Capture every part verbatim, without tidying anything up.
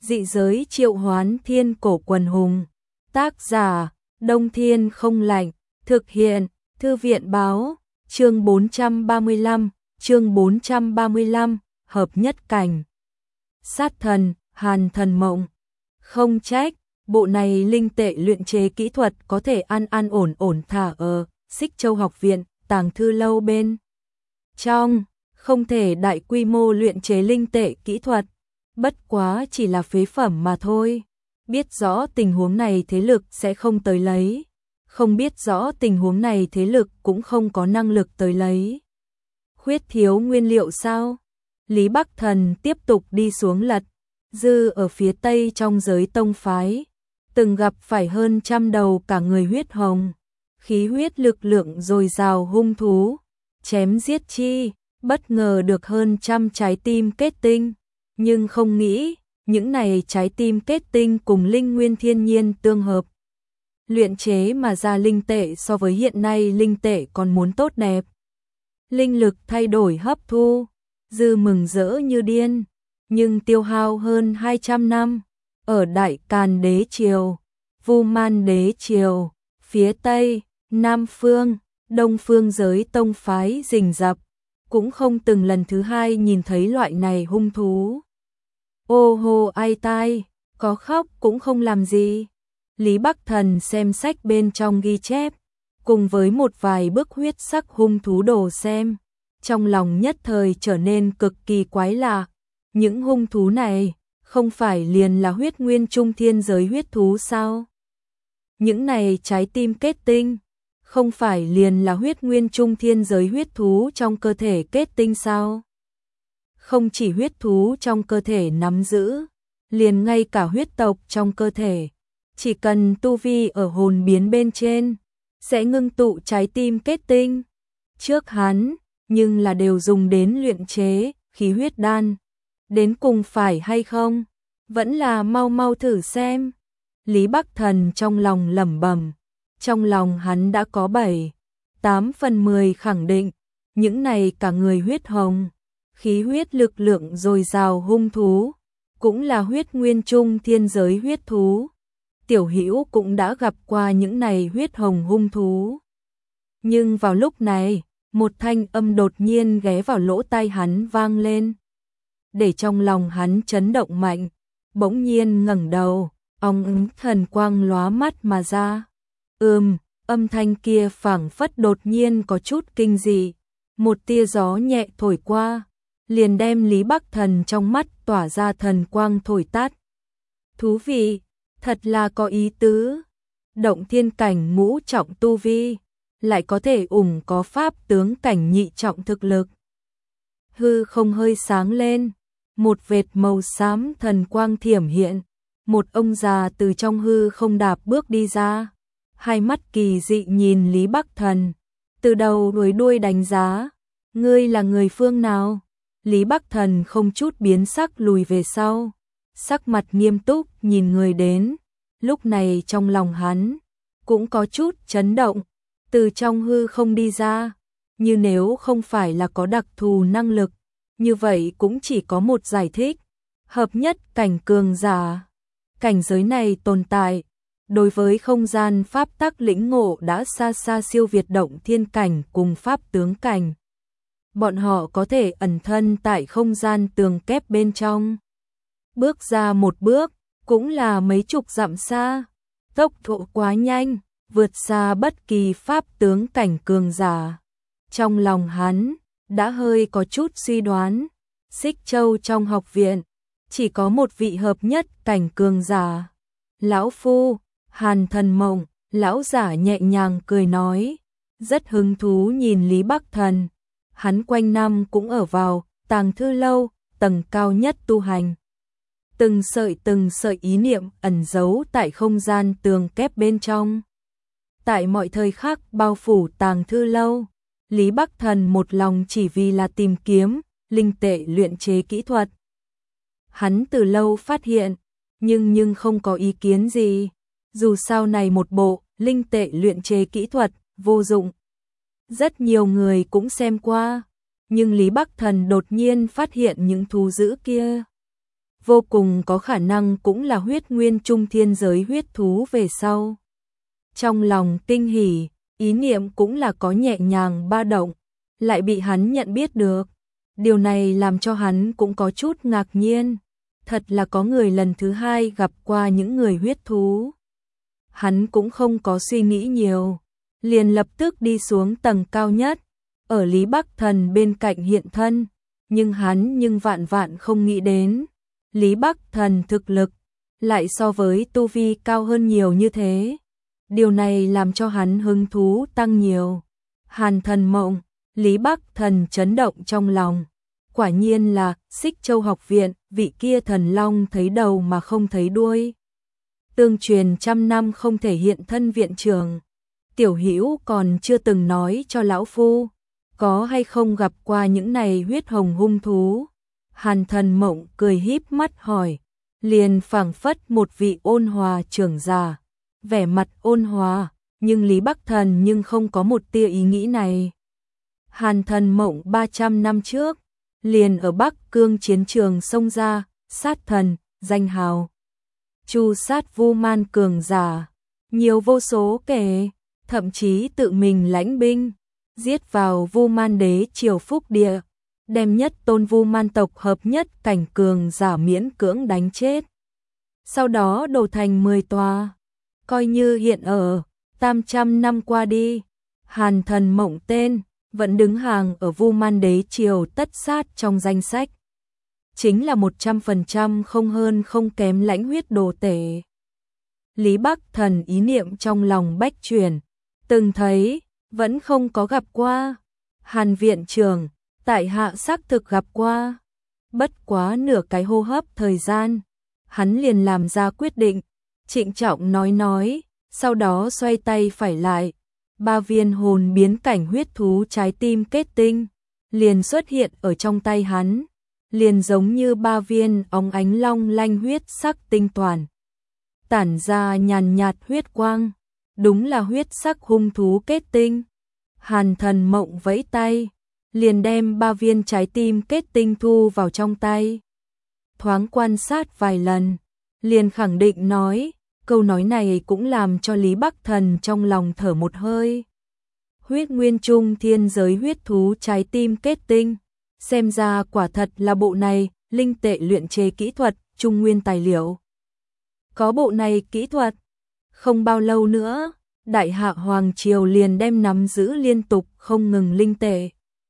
Dị giới triệu hoán thiên cổ quần hùng. Tác giả, Đông Thiên không lạnh. Thực hiện, Thư viện báo. Chương bốn trăm ba mươi lăm, chương bốn trăm ba mươi lăm, hợp nhất cảnh. Sát thần, Hàn Thần Mộng. Không trách, bộ này linh tệ luyện chế kỹ thuật có thể an an ổn ổn thả ở Xích Châu học viện, tàng thư lâu bên trong, không thể đại quy mô luyện chế linh tệ kỹ thuật, bất quá chỉ là phế phẩm mà thôi. Biết rõ tình huống này thế lực sẽ không tới lấy, không biết rõ tình huống này thế lực cũng không có năng lực tới lấy. Khuyết thiếu nguyên liệu sao? Lý Bắc Thần tiếp tục đi xuống lật, dư ở phía tây trong giới tông phái, từng gặp phải hơn trăm đầu cả người huyết hồng, khí huyết lực lượng dồi dào hung thú, chém giết chi, bất ngờ được hơn trăm trái tim kết tinh, nhưng không nghĩ, những này trái tim kết tinh cùng linh nguyên thiên nhiên tương hợp. Luyện chế mà ra linh tệ so với hiện nay linh tệ còn muốn tốt đẹp. Linh lực thay đổi hấp thu, dư mừng rỡ như điên, nhưng tiêu hao hơn hai trăm năm. Ở Đại Càn Đế Triều, Vu Man Đế Triều, phía Tây, Nam Phương, Đông Phương giới tông phái rình rập, cũng không từng lần thứ hai nhìn thấy loại này hung thú. Ô hô ai tai, có khóc cũng không làm gì. Lý Bắc Thần xem sách bên trong ghi chép, cùng với một vài bức huyết sắc hung thú đồ xem, trong lòng nhất thời trở nên cực kỳ quái lạ. Những hung thú này, không phải liền là huyết nguyên trung thiên giới huyết thú sao? Những này trái tim kết tinh, không phải liền là huyết nguyên trung thiên giới huyết thú trong cơ thể kết tinh sao? Không chỉ huyết thú trong cơ thể nắm giữ, liền ngay cả huyết tộc trong cơ thể, chỉ cần tu vi ở hồn biến bên trên, sẽ ngưng tụ trái tim kết tinh. Trước hắn, nhưng là đều dùng đến luyện chế khí huyết đan. Đến cùng phải hay không? Vẫn là mau mau thử xem. Lý Bắc Thần trong lòng lẩm bẩm, trong lòng hắn đã có bảy, tám phần mười khẳng định, những này cả người huyết hồng, khí huyết lực lượng dồi dào hung thú, cũng là huyết nguyên trung thiên giới huyết thú. Tiểu Hữu cũng đã gặp qua những này huyết hồng hung thú. Nhưng vào lúc này, một thanh âm đột nhiên ghé vào lỗ tai hắn vang lên, để trong lòng hắn chấn động mạnh, bỗng nhiên ngẩng đầu, ong ứng thần quang lóa mắt mà ra. Ừm, âm thanh kia phảng phất đột nhiên có chút kinh dị, một tia gió nhẹ thổi qua, liền đem Lý Bắc Thần trong mắt tỏa ra thần quang thổi tắt. Thú vị, thật là có ý tứ. Động thiên cảnh ngũ trọng tu vi, lại có thể ủng có pháp tướng cảnh nhị trọng thực lực. Hư không hơi sáng lên, một vệt màu xám thần quang thiểm hiện, một ông già từ trong hư không đạp bước đi ra, hai mắt kỳ dị nhìn Lý Bắc Thần, từ đầu đuôi đuôi đánh giá, ngươi là người phương nào? Lý Bắc Thần không chút biến sắc lùi về sau, sắc mặt nghiêm túc nhìn người đến, lúc này trong lòng hắn cũng có chút chấn động, từ trong hư không đi ra, như nếu không phải là có đặc thù năng lực, như vậy cũng chỉ có một giải thích, hợp nhất cảnh cường giả. Cảnh giới này tồn tại, đối với không gian pháp tắc lĩnh ngộ đã xa xa siêu việt động thiên cảnh cùng pháp tướng cảnh. Bọn họ có thể ẩn thân tại không gian tường kép bên trong. Bước ra một bước, cũng là mấy chục dặm xa, tốc độ quá nhanh, vượt xa bất kỳ pháp tướng cảnh cường giả. Trong lòng hắn, đã hơi có chút suy đoán, Xích Châu trong học viện, chỉ có một vị hợp nhất cảnh cường giả. Lão Phu, Hàn Thần Mộng, lão giả nhẹ nhàng cười nói, rất hứng thú nhìn Lý Bắc Thần. Hắn quanh năm cũng ở vào tàng thư lâu, tầng cao nhất tu hành. Từng sợi từng sợi ý niệm ẩn giấu tại không gian tường kép bên trong. Tại mọi thời khắc bao phủ tàng thư lâu, Lý Bắc Thần một lòng chỉ vì là tìm kiếm linh tệ luyện chế kỹ thuật. Hắn từ lâu phát hiện, nhưng nhưng không có ý kiến gì, dù sao này một bộ linh tệ luyện chế kỹ thuật vô dụng. Rất nhiều người cũng xem qua, nhưng Lý Bắc Thần đột nhiên phát hiện những thú dữ kia vô cùng có khả năng cũng là huyết nguyên trung thiên giới huyết thú về sau. Trong lòng kinh hỉ, ý niệm cũng là có nhẹ nhàng ba động, lại bị hắn nhận biết được. Điều này làm cho hắn cũng có chút ngạc nhiên, thật là có người lần thứ hai gặp qua những người huyết thú. Hắn cũng không có suy nghĩ nhiều, liền lập tức đi xuống tầng cao nhất, ở Lý Bắc Thần bên cạnh hiện thân, nhưng hắn nhưng vạn vạn không nghĩ đến, Lý Bắc Thần thực lực lại so với tu vi cao hơn nhiều như thế. Điều này làm cho hắn hứng thú tăng nhiều. Hàn Thần Mộng, Lý Bắc Thần chấn động trong lòng. Quả nhiên là Xích Châu học viện, vị kia thần long thấy đầu mà không thấy đuôi. Tương truyền trăm năm không thể hiện thân viện trưởng. Tiểu Hữu còn chưa từng nói cho lão phu, có hay không gặp qua những này huyết hồng hung thú? Hàn Thần Mộng cười híp mắt hỏi, liền phảng phất một vị ôn hòa trưởng già, vẻ mặt ôn hòa, nhưng Lý Bắc Thần nhưng không có một tia ý nghĩ này. Hàn Thần Mộng ba trăm năm trước, liền ở Bắc Cương chiến trường xông ra, sát thần, danh hào. Chu sát vu man cường giả, nhiều vô số kể, thậm chí tự mình lãnh binh, giết vào vu man đế triều phúc địa, đem nhất tôn vu man tộc hợp nhất cảnh cường giả miễn cưỡng đánh chết. Sau đó đổ thành mười tòa, coi như hiện ở, tam trăm năm qua đi, Hàn Thần Mộng tên vẫn đứng hàng ở vu man đế triều tất sát trong danh sách. Chính là một trăm phần trăm không hơn không kém lãnh huyết đồ tể. Lý Bắc Thần ý niệm trong lòng bách chuyển, từng thấy, vẫn không có gặp qua. Hàn viện trưởng, tại hạ xác thực gặp qua. Bất quá nửa cái hô hấp thời gian, hắn liền làm ra quyết định, trịnh trọng nói nói, sau đó xoay tay phải lại. Ba viên hồn biến cảnh huyết thú trái tim kết tinh, liền xuất hiện ở trong tay hắn, liền giống như ba viên óng ánh long lanh huyết sắc tinh toàn. Tản ra nhàn nhạt huyết quang, đúng là huyết sắc hung thú kết tinh. Hàn Thần Mộng vẫy tay, liền đem ba viên trái tim kết tinh thu vào trong tay. Thoáng quan sát vài lần, liền khẳng định nói, câu nói này cũng làm cho Lý Bắc Thần trong lòng thở một hơi. Huyết nguyên trung thiên giới huyết thú trái tim kết tinh, xem ra quả thật là bộ này, linh tệ luyện chế kỹ thuật, trung nguyên tài liệu. Có bộ này kỹ thuật, không bao lâu nữa, Đại Hạ Hoàng Triều liền đem nắm giữ liên tục không ngừng linh tệ.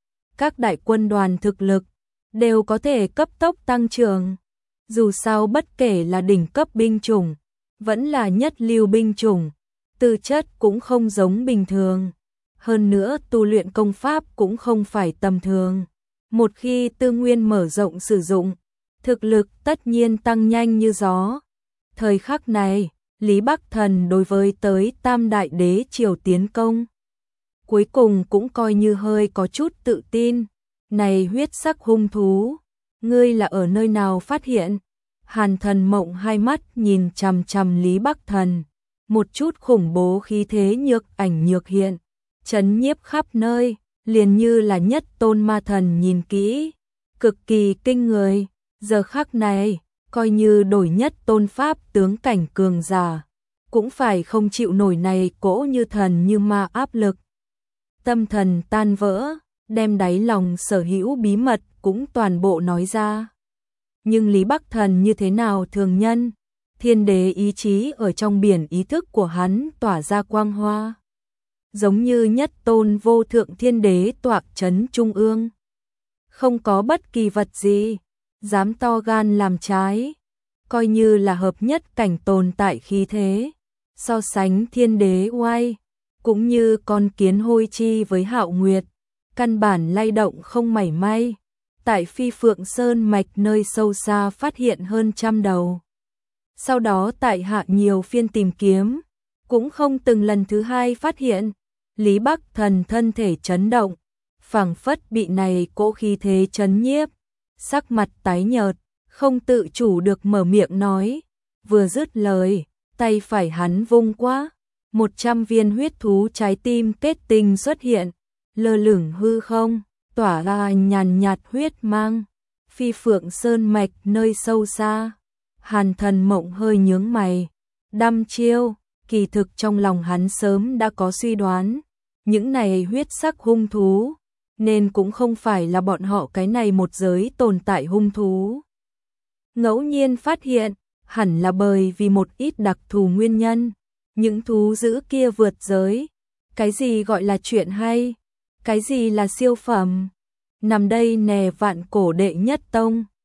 Các đại quân đoàn thực lực đều có thể cấp tốc tăng trưởng. Dù sao bất kể là đỉnh cấp binh chủng, vẫn là nhất lưu binh chủng, tư chất cũng không giống bình thường. Hơn nữa tu luyện công pháp cũng không phải tầm thường. Một khi tư nguyên mở rộng sử dụng, thực lực tất nhiên tăng nhanh như gió. Thời khắc này, Lý Bắc Thần đối với tới Tam Đại Đế triều tiến công, cuối cùng cũng coi như hơi có chút tự tin. Này huyết sắc hung thú, ngươi là ở nơi nào phát hiện? Hàn Thần Mộng hai mắt nhìn chằm chằm Lý Bắc Thần, một chút khủng bố khí thế nhược ảnh nhược hiện, chấn nhiếp khắp nơi, liền như là nhất tôn ma thần nhìn kỹ, cực kỳ kinh người. Giờ khắc này, coi như đổi nhất tôn pháp tướng cảnh cường giả, cũng phải không chịu nổi này cỗ như thần như ma áp lực. Tâm thần tan vỡ, đem đáy lòng sở hữu bí mật cũng toàn bộ nói ra. Nhưng Lý Bắc Thần như thế nào thường nhân, thiên đế ý chí ở trong biển ý thức của hắn tỏa ra quang hoa. Giống như nhất tôn vô thượng thiên đế tọa chấn trung ương. Không có bất kỳ vật gì dám to gan làm trái, coi như là hợp nhất cảnh tồn tại khí thế, so sánh thiên đế oai, cũng như con kiến hôi chi với Hạo Nguyệt, căn bản lay động không mảy may. Tại Phi Phượng Sơn mạch nơi sâu xa phát hiện hơn trăm đầu. Sau đó tại hạ nhiều phiên tìm kiếm, cũng không từng lần thứ hai phát hiện. Lý Bắc Thần thân thể chấn động, phảng phất bị này cỗ khí thế chấn nhiếp, sắc mặt tái nhợt, không tự chủ được mở miệng nói. Vừa dứt lời, tay phải hắn vung quá, một trăm viên huyết thú trái tim kết tinh xuất hiện, lơ lửng hư không, tỏa ra nhàn nhạt huyết mang, Phi Phượng Sơn mạch nơi sâu xa. Hàn Thần Mộng hơi nhướng mày, đăm chiêu, kỳ thực trong lòng hắn sớm đã có suy đoán, những này huyết sắc hung thú, nên cũng không phải là bọn họ cái này một giới tồn tại hung thú. Ngẫu nhiên phát hiện, hẳn là bởi vì một ít đặc thù nguyên nhân, những thú dữ kia vượt giới. Cái gì gọi là chuyện hay? Cái gì là siêu phẩm? Nằm đây nè vạn cổ đệ nhất tông.